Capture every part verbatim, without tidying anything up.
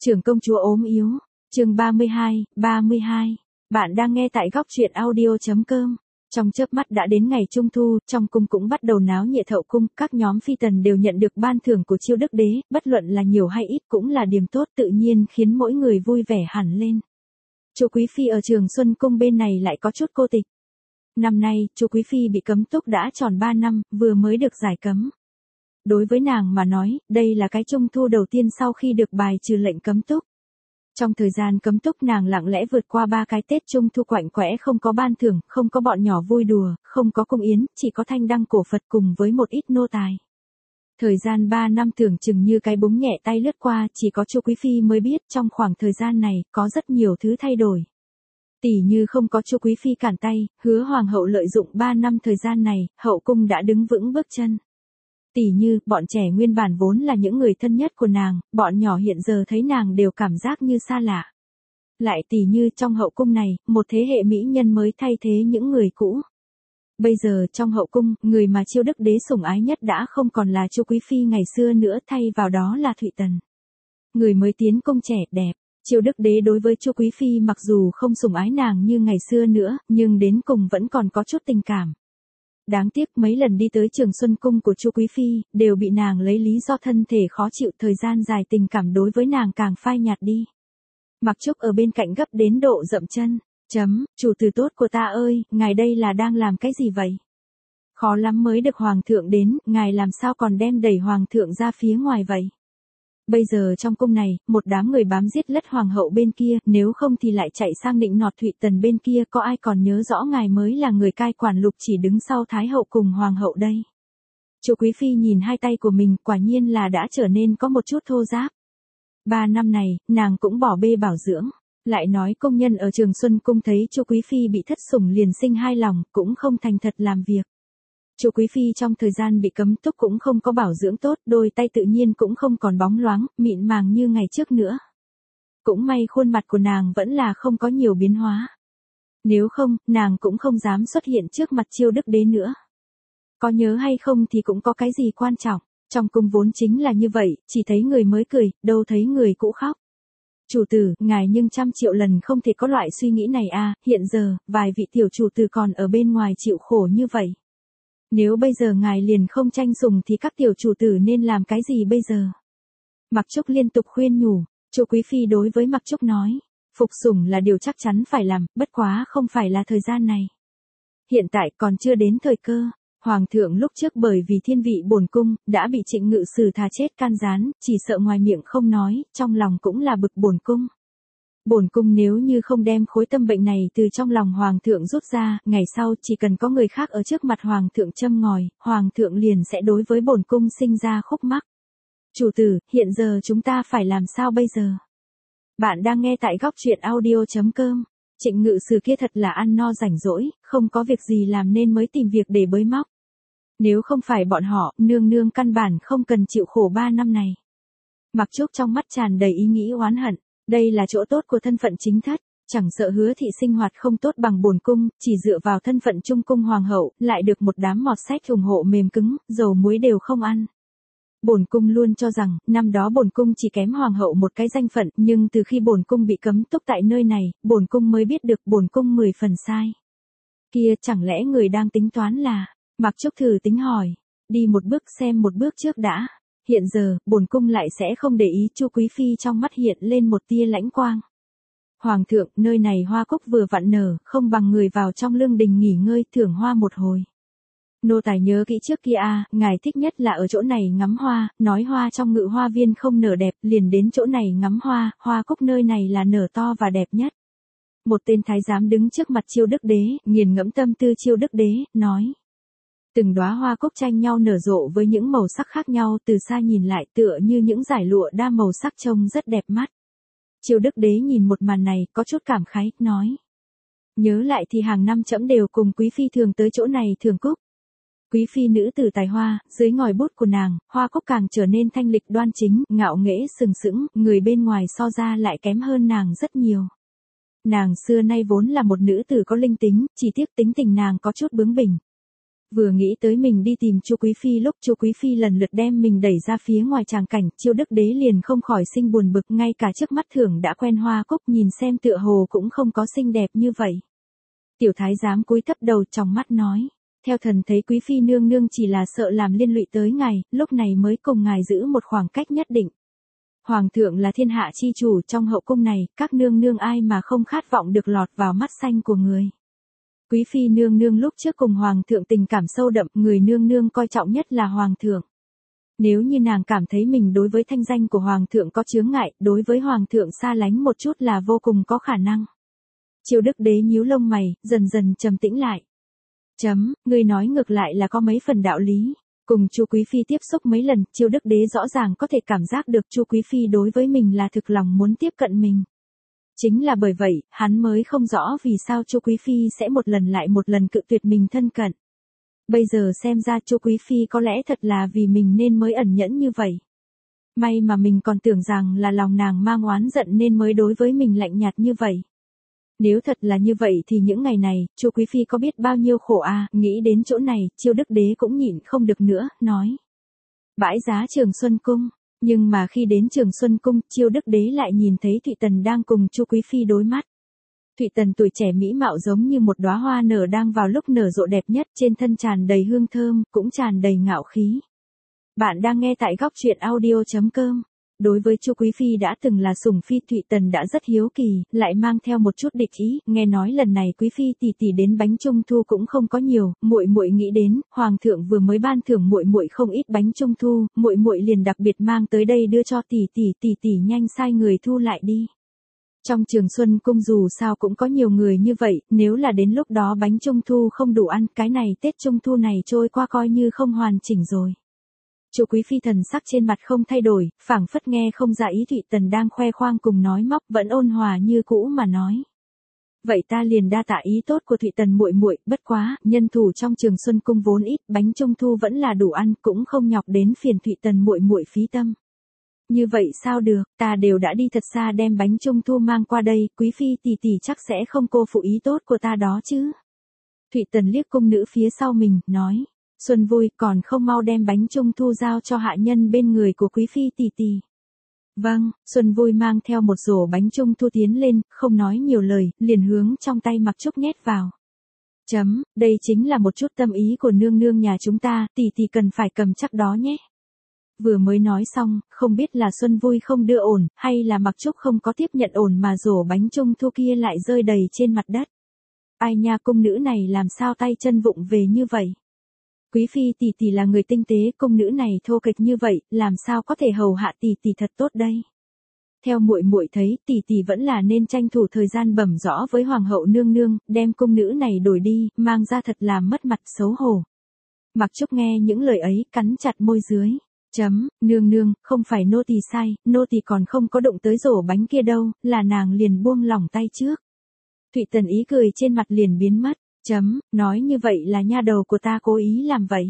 Trưởng công chúa ốm yếu, chương ba mươi hai, ba mươi hai. Bạn đang nghe tại góc truyện audio.com. Trong chớp mắt đã đến ngày Trung Thu, trong cung cũng bắt đầu náo nhiệt hậu cung, các nhóm phi tần đều nhận được ban thưởng của Chiêu Đức Đế, bất luận là nhiều hay ít cũng là điểm tốt tự nhiên khiến mỗi người vui vẻ hẳn lên. Chu Quý Phi ở Trường Xuân Cung bên này lại có chút cô tịch. Năm nay, Chu Quý Phi bị cấm túc đã tròn ba năm, vừa mới được giải cấm. Đối với nàng mà nói, đây là cái Trung Thu đầu tiên sau khi được bài trừ lệnh cấm túc. Trong thời gian cấm túc nàng lặng lẽ vượt qua ba cái Tết Trung Thu quạnh quẽ, không có ban thưởng, không có bọn nhỏ vui đùa, không có cung yến, chỉ có thanh đăng cổ Phật cùng với một ít nô tài. Thời gian ba năm tưởng chừng như cái búng nhẹ tay lướt qua, chỉ có Chu Quý Phi mới biết trong khoảng thời gian này, có rất nhiều thứ thay đổi. Tỷ như không có Chu Quý Phi cản tay, Hứa Hoàng hậu lợi dụng ba năm thời gian này, hậu cung đã đứng vững bước chân. Tỷ như, bọn trẻ nguyên bản vốn là những người thân nhất của nàng, bọn nhỏ hiện giờ thấy nàng đều cảm giác như xa lạ. Lại tỷ như trong hậu cung này, một thế hệ mỹ nhân mới thay thế những người cũ. Bây giờ trong hậu cung, người mà Chiêu Đức Đế sủng ái nhất đã không còn là Chu Quý Phi ngày xưa nữa, thay vào đó là Thụy Tần. Người mới tiến cung trẻ, đẹp. Chiêu Đức Đế đối với Chu Quý Phi mặc dù không sủng ái nàng như ngày xưa nữa, nhưng đến cùng vẫn còn có chút tình cảm. Đáng tiếc mấy lần đi tới Trường Xuân Cung của Chu Quý Phi, đều bị nàng lấy lý do thân thể khó chịu, thời gian dài tình cảm đối với nàng càng phai nhạt đi. Mặc Trúc ở bên cạnh gấp đến độ dậm chân, chấm, chủ tử tốt của ta ơi, ngài đây là đang làm cái gì vậy? Khó lắm mới được Hoàng thượng đến, ngài làm sao còn đem đẩy Hoàng thượng ra phía ngoài vậy? Bây giờ trong cung này, một đám người bám giết lất Hoàng hậu bên kia, nếu không thì lại chạy sang nịnh nọt Thụy Tần bên kia, có ai còn nhớ rõ ngài mới là người cai quản lục chỉ đứng sau Thái hậu cùng Hoàng hậu đây. Chu Quý Phi nhìn hai tay của mình, quả nhiên là đã trở nên có một chút thô ráp. Ba năm này, nàng cũng bỏ bê bảo dưỡng, lại nói công nhân ở Trường Xuân Cung thấy Chu Quý Phi bị thất sủng liền sinh hai lòng, cũng không thành thật làm việc. Chu Quý Phi trong thời gian bị cấm túc cũng không có bảo dưỡng tốt, đôi tay tự nhiên cũng không còn bóng loáng, mịn màng như ngày trước nữa. Cũng may khuôn mặt của nàng vẫn là không có nhiều biến hóa. Nếu không, nàng cũng không dám xuất hiện trước mặt Chiêu Đức Đế nữa. Có nhớ hay không thì cũng có cái gì quan trọng, trong cung vốn chính là như vậy, chỉ thấy người mới cười, đâu thấy người cũ khóc. Chủ tử, ngài nhưng trăm triệu lần không thể có loại suy nghĩ này à, hiện giờ, vài vị tiểu chủ tử còn ở bên ngoài chịu khổ như vậy. Nếu bây giờ ngài liền không tranh sủng thì các tiểu chủ tử nên làm cái gì bây giờ? Mặc Trúc liên tục khuyên nhủ, Chu Quý Phi đối với Mặc Trúc nói, phục sủng là điều chắc chắn phải làm, bất quá không phải là thời gian này. Hiện tại còn chưa đến thời cơ, Hoàng thượng lúc trước bởi vì thiên vị bổn cung, đã bị Trịnh Ngự Sử thà chết can gián, chỉ sợ ngoài miệng không nói, trong lòng cũng là bực bổn cung. Bổn cung nếu như không đem khối tâm bệnh này từ trong lòng Hoàng thượng rút ra, ngày sau chỉ cần có người khác ở trước mặt Hoàng thượng châm ngòi, Hoàng thượng liền sẽ đối với bổn cung sinh ra khúc mắc. Chủ tử, hiện giờ chúng ta phải làm sao bây giờ? Bạn đang nghe tại góc truyện audio.com. Trịnh Ngự Sử kia thật là ăn no rảnh rỗi, không có việc gì làm nên mới tìm việc để bới móc. Nếu không phải bọn họ, nương nương căn bản không cần chịu khổ ba năm này. Mặc Trúc trong mắt tràn đầy ý nghĩ oán hận. Đây là chỗ tốt của thân phận chính thất, chẳng sợ Hứa thị sinh hoạt không tốt bằng bổn cung, chỉ dựa vào thân phận trung cung hoàng hậu, lại được một đám mọt sách ủng hộ mềm cứng, dầu muối đều không ăn. Bổn cung luôn cho rằng, năm đó bổn cung chỉ kém hoàng hậu một cái danh phận, nhưng từ khi bổn cung bị cấm túc tại nơi này, bổn cung mới biết được bổn cung mười phần sai. Kia, chẳng lẽ người đang tính toán là, Mặc Trúc thử tính hỏi, đi một bước xem một bước trước đã. Hiện giờ, bổn cung lại sẽ không để ý. Chu Quý Phi trong mắt hiện lên một tia lãnh quang. Hoàng thượng, nơi này hoa cúc vừa vặn nở, không bằng người vào trong lương đình nghỉ ngơi, thưởng hoa một hồi. Nô tài nhớ kỹ trước kia a, ngài thích nhất là ở chỗ này ngắm hoa, nói hoa trong ngự hoa viên không nở đẹp, liền đến chỗ này ngắm hoa, hoa cúc nơi này là nở to và đẹp nhất. Một tên thái giám đứng trước mặt Chiêu Đức Đế, nghiền ngẫm tâm tư Chiêu Đức Đế, nói. Từng đóa hoa cúc tranh nhau nở rộ với những màu sắc khác nhau, từ xa nhìn lại tựa như những dải lụa đa màu sắc trông rất đẹp mắt. Chiêu Đức Đế nhìn một màn này, có chút cảm khái, nói. Nhớ lại thì hàng năm trẫm đều cùng Quý Phi thường tới chỗ này thưởng cúc. Quý Phi nữ tử tài hoa, dưới ngòi bút của nàng, hoa cúc càng trở nên thanh lịch đoan chính, ngạo nghễ sừng sững, người bên ngoài so ra lại kém hơn nàng rất nhiều. Nàng xưa nay vốn là một nữ tử có linh tính, chỉ tiếc tính tình nàng có chút bướng bỉnh. Vừa nghĩ tới mình đi tìm Chu Quý Phi lúc Chu Quý Phi lần lượt đem mình đẩy ra phía ngoài tràng cảnh, Chiêu Đức Đế liền không khỏi sinh buồn bực, ngay cả trước mắt thưởng đã quen hoa cúc nhìn xem tựa hồ cũng không có xinh đẹp như vậy. Tiểu thái giám cúi thấp đầu trong mắt nói, theo thần thấy Quý Phi nương nương chỉ là sợ làm liên lụy tới ngài, lúc này mới cùng ngài giữ một khoảng cách nhất định. Hoàng thượng là thiên hạ chi chủ trong hậu cung này, các nương nương ai mà không khát vọng được lọt vào mắt xanh của người. Quý Phi nương nương lúc trước cùng Hoàng thượng tình cảm sâu đậm, người nương nương coi trọng nhất là Hoàng thượng. Nếu như nàng cảm thấy mình đối với thanh danh của Hoàng thượng có chướng ngại, đối với Hoàng thượng xa lánh một chút là vô cùng có khả năng. Chiêu Đức Đế nhíu lông mày, dần dần trầm tĩnh lại. Chấm, người nói ngược lại là có mấy phần đạo lý. Cùng Chu Quý Phi tiếp xúc mấy lần, Chiêu Đức Đế rõ ràng có thể cảm giác được Chu Quý Phi đối với mình là thực lòng muốn tiếp cận mình. Chính là bởi vậy, hắn mới không rõ vì sao Chu Quý Phi sẽ một lần lại một lần cự tuyệt mình thân cận. Bây giờ xem ra Chu Quý Phi có lẽ thật là vì mình nên mới ẩn nhẫn như vậy. May mà mình còn tưởng rằng là lòng nàng mang oán giận nên mới đối với mình lạnh nhạt như vậy. Nếu thật là như vậy thì những ngày này, Chu Quý Phi có biết bao nhiêu khổ à, nghĩ đến chỗ này, Chiêu Đức Đế cũng nhịn không được nữa, nói. Bãi giá Trường Xuân Cung, nhưng mà khi đến Trường Xuân Cung, Chiêu Đức Đế lại nhìn thấy Thụy Tần đang cùng Chu Quý Phi đối mắt. Thụy Tần tuổi trẻ mỹ mạo giống như một đóa hoa nở đang vào lúc nở rộ đẹp nhất, trên thân tràn đầy hương thơm, cũng tràn đầy ngạo khí. Bạn đang nghe tại góc truyện audio chấm com. Đối với Chu Quý Phi đã từng là sủng phi, Thụy Tần đã rất hiếu kỳ, lại mang theo một chút địch ý, nghe nói lần này Quý Phi tỷ tỷ đến bánh trung thu cũng không có nhiều, muội muội nghĩ đến, Hoàng thượng vừa mới ban thưởng muội muội không ít bánh trung thu, muội muội liền đặc biệt mang tới đây đưa cho tỷ tỷ, tỷ tỷ nhanh sai người thu lại đi. Trong Trường Xuân Cung dù sao cũng có nhiều người như vậy, nếu là đến lúc đó bánh trung thu không đủ ăn, cái này Tết trung thu này trôi qua coi như không hoàn chỉnh rồi. Chu Quý Phi thần sắc trên mặt không thay đổi, phảng phất nghe không ra ý Thụy Tần đang khoe khoang cùng nói móc, vẫn ôn hòa như cũ mà nói. Vậy ta liền đa tạ ý tốt của Thụy Tần muội muội, bất quá, nhân thủ trong Trường Xuân Cung vốn ít, bánh trung thu vẫn là đủ ăn, cũng không nhọc đến phiền Thụy Tần muội muội phí tâm. Như vậy sao được, ta đều đã đi thật xa đem bánh trung thu mang qua đây, Quý Phi tỷ tỷ chắc sẽ không cô phụ ý tốt của ta đó chứ. Thụy Tần liếc cung nữ phía sau mình, nói. Xuân Vui còn không mau đem bánh trung thu giao cho hạ nhân bên người của Quý Phi tỷ tỷ. Vâng, Xuân Vui mang theo một rổ bánh trung thu tiến lên, không nói nhiều lời, liền hướng trong tay Mặc Trúc nhét vào. Chấm, đây chính là một chút tâm ý của nương nương nhà chúng ta, tỷ tỷ cần phải cầm chắc đó nhé. Vừa mới nói xong, không biết là Xuân Vui không đưa ổn, hay là Mặc Trúc không có tiếp nhận ổn mà rổ bánh trung thu kia lại rơi đầy trên mặt đất. Ai nha, cung nữ này làm sao tay chân vụng về như vậy? Quý Phi tỷ tỷ là người tinh tế, cung nữ này thô kệch như vậy, làm sao có thể hầu hạ tỷ tỷ thật tốt đây? Theo muội muội thấy, tỷ tỷ vẫn là nên tranh thủ thời gian bẩm rõ với hoàng hậu nương nương, đem cung nữ này đổi đi, mang ra thật là mất mặt xấu hổ. Mặc Trúc nghe những lời ấy, cắn chặt môi dưới. Chấm, nương nương, không phải nô tỳ sai, nô tỳ còn không có động tới rổ bánh kia đâu, là nàng liền buông lỏng tay trước. Thụy Tần ý cười trên mặt liền biến mất. Chấm, nói như vậy là nha đầu của ta cố ý làm vậy.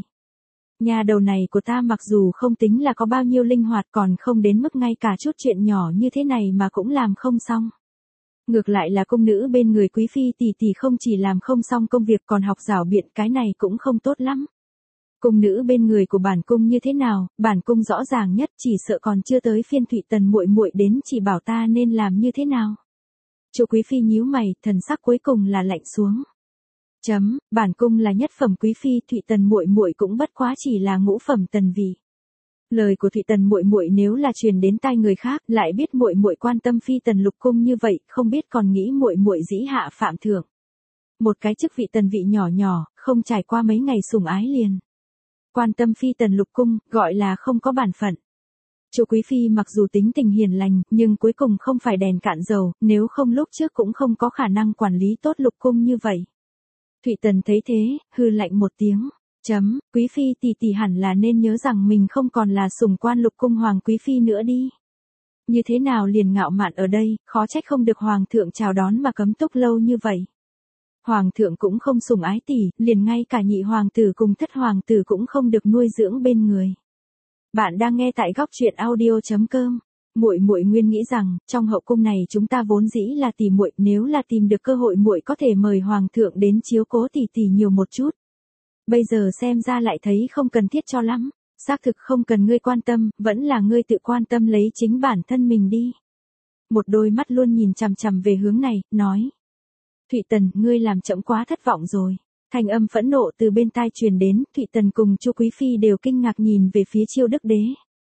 Nha đầu này của ta mặc dù không tính là có bao nhiêu linh hoạt, còn không đến mức ngay cả chút chuyện nhỏ như thế này mà cũng làm không xong. Ngược lại là cung nữ bên người Quý Phi tỷ tỷ không chỉ làm không xong công việc còn học rảo biện, cái này cũng không tốt lắm. Cung nữ bên người của bản cung như thế nào, bản cung rõ ràng nhất, chỉ sợ còn chưa tới phiên Thụy Tần muội muội đến chỉ bảo ta nên làm như thế nào. Chu Quý Phi nhíu mày, thần sắc cuối cùng là lạnh xuống. Chấm, bản cung là nhất phẩm Quý Phi, Thụy Tần muội muội cũng bất quá chỉ là ngũ phẩm tần vị. Lời của Thụy Tần muội muội nếu là truyền đến tai người khác, lại biết muội muội quan tâm phi tần lục cung như vậy, không biết còn nghĩ muội muội dĩ hạ phạm thượng. Một cái chức vị tần vị nhỏ nhỏ, không trải qua mấy ngày sủng ái liền. Quan tâm phi tần lục cung, gọi là không có bản phận. Chu Quý Phi mặc dù tính tình hiền lành, nhưng cuối cùng không phải đèn cạn dầu, nếu không lúc trước cũng không có khả năng quản lý tốt lục cung như vậy. Thụy Tần thấy thế, hư lạnh một tiếng. Chấm, Quý Phi tỷ tỷ hẳn là nên nhớ rằng mình không còn là sủng quan lục cung hoàng Quý Phi nữa đi. Như thế nào liền ngạo mạn ở đây, khó trách không được hoàng thượng chào đón mà cấm túc lâu như vậy. Hoàng thượng cũng không sủng ái tỷ, liền ngay cả nhị hoàng tử cùng thất hoàng tử cũng không được nuôi dưỡng bên người. Bạn đang nghe tại góc truyện audio chấm com. Muội muội nguyên nghĩ rằng, trong hậu cung này chúng ta vốn dĩ là tỷ muội, nếu là tìm được cơ hội muội có thể mời hoàng thượng đến chiếu cố tỷ tỷ nhiều một chút. Bây giờ xem ra lại thấy không cần thiết cho lắm, xác thực không cần ngươi quan tâm, vẫn là ngươi tự quan tâm lấy chính bản thân mình đi. Một đôi mắt luôn nhìn chằm chằm về hướng này, nói. Thụy Tần, ngươi làm trẫm quá thất vọng rồi. Thanh âm phẫn nộ từ bên tai truyền đến, Thụy Tần cùng Chu Quý Phi đều kinh ngạc nhìn về phía Chiêu Đức Đế.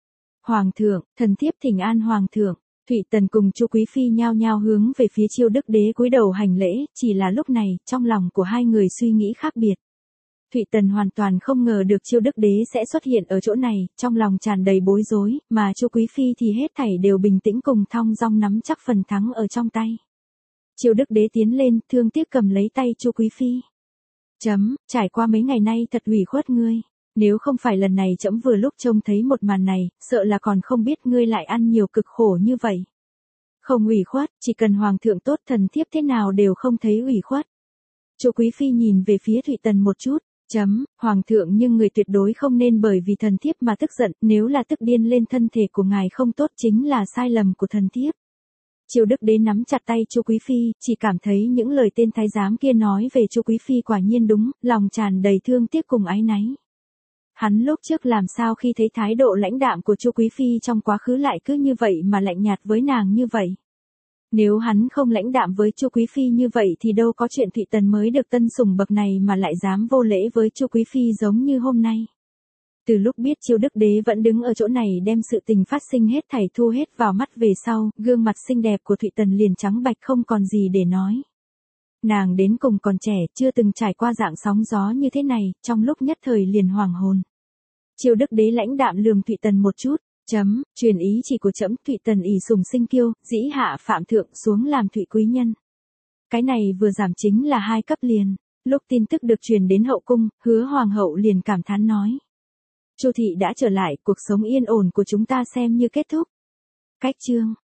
Hoàng thượng, thần thiếp thỉnh an Hoàng thượng. Thụy Tần cùng Chu Quý Phi nhao nhao hướng về phía Chiêu Đức Đế cúi đầu hành lễ, chỉ là lúc này, trong lòng của hai người suy nghĩ khác biệt. Thụy Tần hoàn toàn không ngờ được Chiêu Đức Đế sẽ xuất hiện ở chỗ này, trong lòng tràn đầy bối rối, mà Chu Quý Phi thì hết thảy đều bình tĩnh cùng thong dong nắm chắc phần thắng ở trong tay. Chiêu Đức Đế tiến lên, thương tiếc cầm lấy tay Chu Quý Phi. Chấm, trải qua mấy ngày nay thật ủy khuất ngươi. Nếu không phải lần này trẫm vừa lúc trông thấy một màn này, sợ là còn không biết ngươi lại ăn nhiều cực khổ như vậy. Không ủy khuất, chỉ cần Hoàng thượng tốt thần thiếp thế nào đều không thấy ủy khuất. Chu Quý Phi nhìn về phía Thụy Tần một chút. Chấm, Hoàng thượng nhưng người tuyệt đối không nên bởi vì thần thiếp mà tức giận, nếu là tức điên lên thân thể của ngài không tốt chính là sai lầm của thần thiếp. Chiêu Đức Đế nắm chặt tay Chu Quý Phi, chỉ cảm thấy những lời tên thái giám kia nói về Chu Quý Phi quả nhiên đúng, lòng tràn đầy thương tiếc cùng áy náy. Hắn lúc trước làm sao khi thấy thái độ lãnh đạm của Chu Quý Phi trong quá khứ lại cứ như vậy mà lạnh nhạt với nàng như vậy. Nếu hắn không lãnh đạm với Chu Quý Phi như vậy thì đâu có chuyện Thụy Tần mới được tân sủng bậc này mà lại dám vô lễ với Chu Quý Phi giống như hôm nay. Từ lúc biết Chiêu Đức Đế vẫn đứng ở chỗ này đem sự tình phát sinh hết thảy thu hết vào mắt về sau, gương mặt xinh đẹp của Thụy Tần liền trắng bạch không còn gì để nói. Nàng đến cùng còn trẻ, chưa từng trải qua dạng sóng gió như thế này, trong lúc nhất thời liền hoàng hồn. Chiêu Đức Đế lãnh đạm lườm Thụy Tần một chút, chấm, truyền ý chỉ của trẫm, Thụy Tần ỷ sùng sinh kiêu, dĩ hạ phạm thượng xuống làm Thụy quý nhân. Cái này vừa giảm chính là hai cấp liền. Lúc tin tức được truyền đến hậu cung, Hứa hoàng hậu liền cảm thán nói. Chu thị đã trở lại, cuộc sống yên ổn của chúng ta xem như kết thúc. Cách chương